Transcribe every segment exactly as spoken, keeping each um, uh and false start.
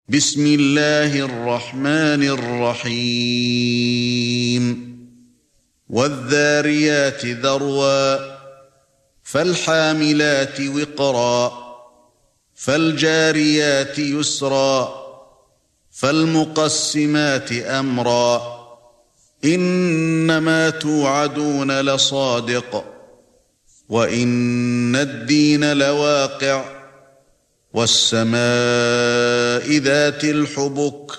بسم الله الرحمن الرحيم والذاريات ذروا فالحاملات وقرا فالجاريات يسرا فالمقسمات أمرا إنما توعدون لصادق وإن الدين لواقع والسماء ذات الحبك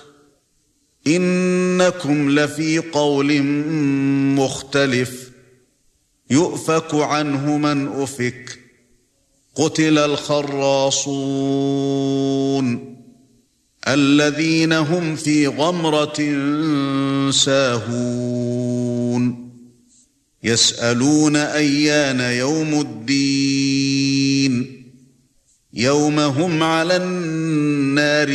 إنكم لفي قول مختلف يؤفك عنه من أفك قتل الخراصون الذين هم في غمرة ساهون يسألون أيان يوم الدين يوم هم على النار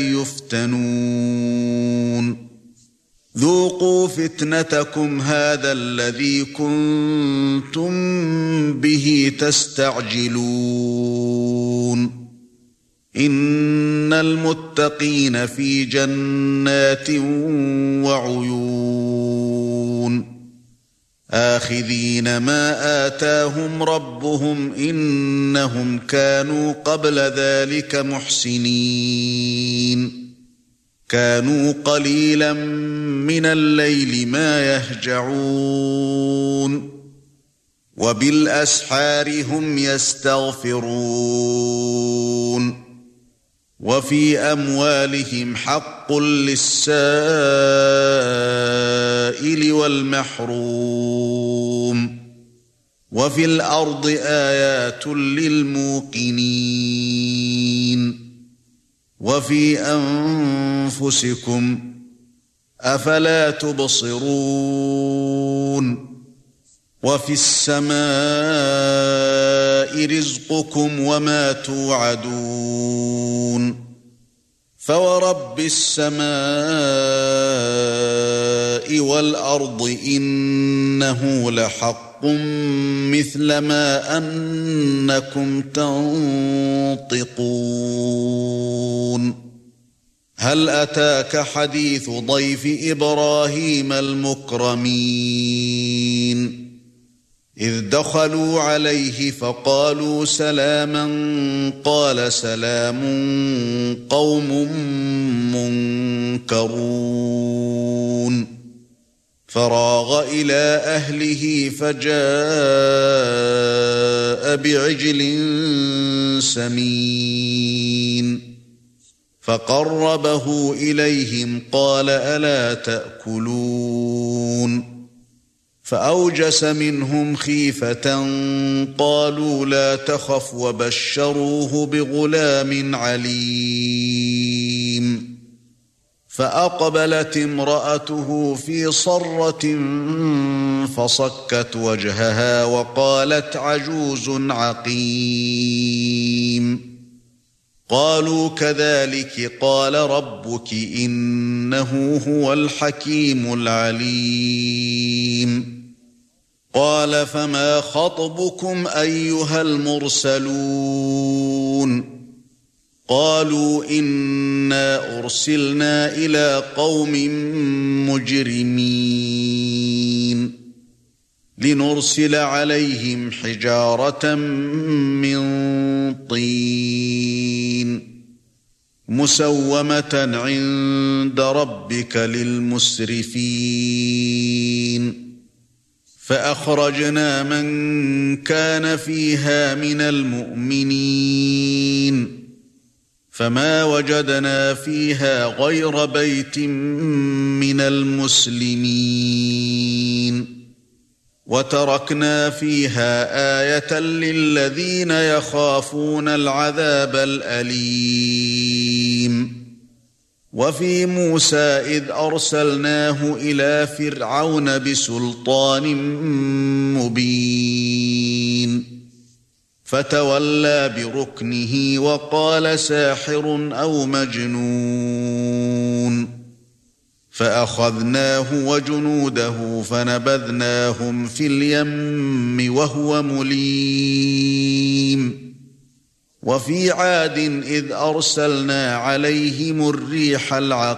يفتنون ذوقوا فتنتكم هذا الذي كنتم به تستعجلون إن المتقين في جنات وعيون آخذين ما آتاهم ربهم إنهم كانوا قبل ذلك محسنين كانوا قليلا من الليل ما يهجعون وبالأسحار هم يستغفرون وفي أموالهم حق للسائل والمحروم وفي الأرض آيات للموقنين وفي أنفسكم أفلا تبصرون وفي السماء رزقكم وما توعدون فورب السماء والأرض إنه لحق مثل ما أنكم تنطقون هل أتاك حديث ضيف إبراهيم المكرمين إذ دخلوا عليه فقالوا سلاما قال سلام قوم منكرون فراغ إلى أهله فجاء بعجل سمين فقربه إليهم قال ألا تأكلون فأوجس منهم خيفة قالوا لا تخف وبشروه بغلام عليم فأقبلت امرأته في صرة فصكت وجهها وقالت عجوز عقيم قالوا كذلك قال ربك إنه هو الحكيم العليم قال فما خطبكم أيها المرسلون قالوا إنا أرسلنا إلى قوم مجرمين لنرسل عليهم حجارة من طين مسومة عند ربك للمسرفين فأخرجنا من كان فيها من المؤمنين فما وجدنا فيها غير بيت من المسلمين وتركنا فيها آية للذين يخافون العذاب الأليم وفي موسى إذ أرسلناه إلى فرعون بسلطان مبين فتولى بركنه وقال ساحر أو مجنون فأخذناه وجنوده فنبذناهم في اليم وهو مليم وفي عاد إذ أرسلنا عليهم الريح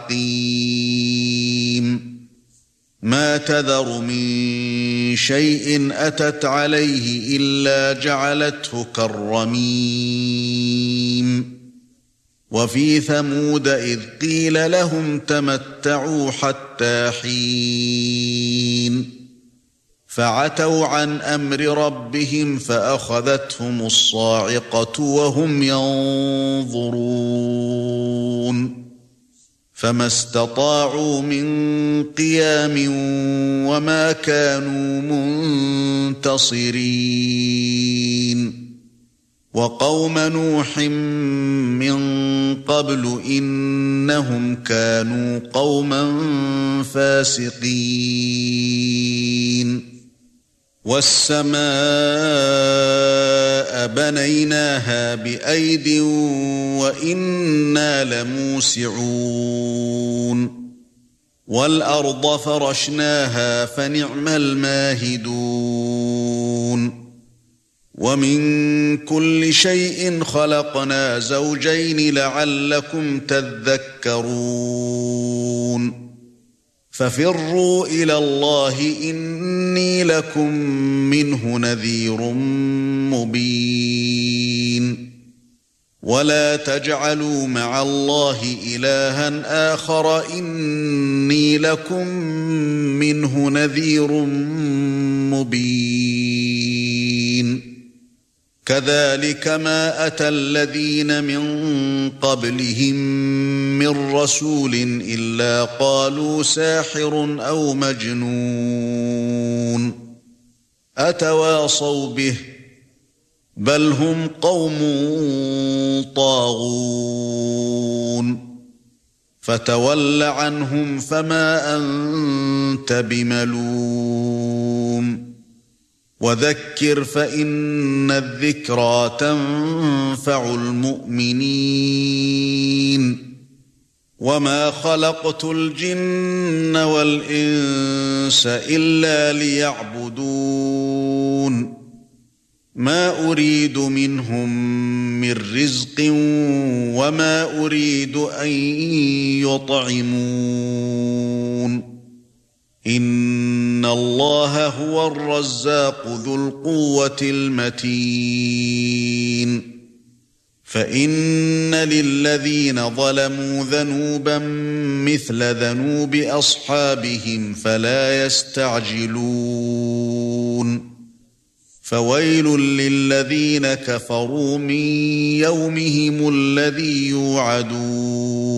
العقيم ما تذر من شيء أتت عليه إلا جعلته كالرميم وفي ثمود إذ قيل لهم تمتعوا حتى حين فعتوا عن أمر ربهم فأخذتهم الصاعقة وهم ينظرون فما استطاعوا من قيام وما كانوا منتصرين وقوم نوح من قبل إنهم كانوا قوما فاسقين والسماء بنيناها بأيد وإنا لموسعون والأرض فرشناها فنعم الماهدون ومن كل شيء خلقنا زوجين لعلكم تذكرون ففروا إلى الله إني لكم منه نذير مبين ولا تجعلوا مع الله إلها آخر إني لكم منه نذير مبين كذلك ما أتى الذين من قبلهم من رسول إلا قالوا ساحر أو مجنون أتواصوا به بل هم قوم طاغون فتول عنهم فما أنت بملوم وذكر فإن الذكرى تنفع المؤمنين وما خلقت الجن والإنس إلا ليعبدون ما أريد منهم من رزق وما أريد أن يطعمون إن الله هو الرزاق ذو القوة المتين فإن للذين ظلموا ذنوبا مثل ذنوب أصحابهم فلا يستعجلون فويل للذين كفروا من يومهم الذي يوعدون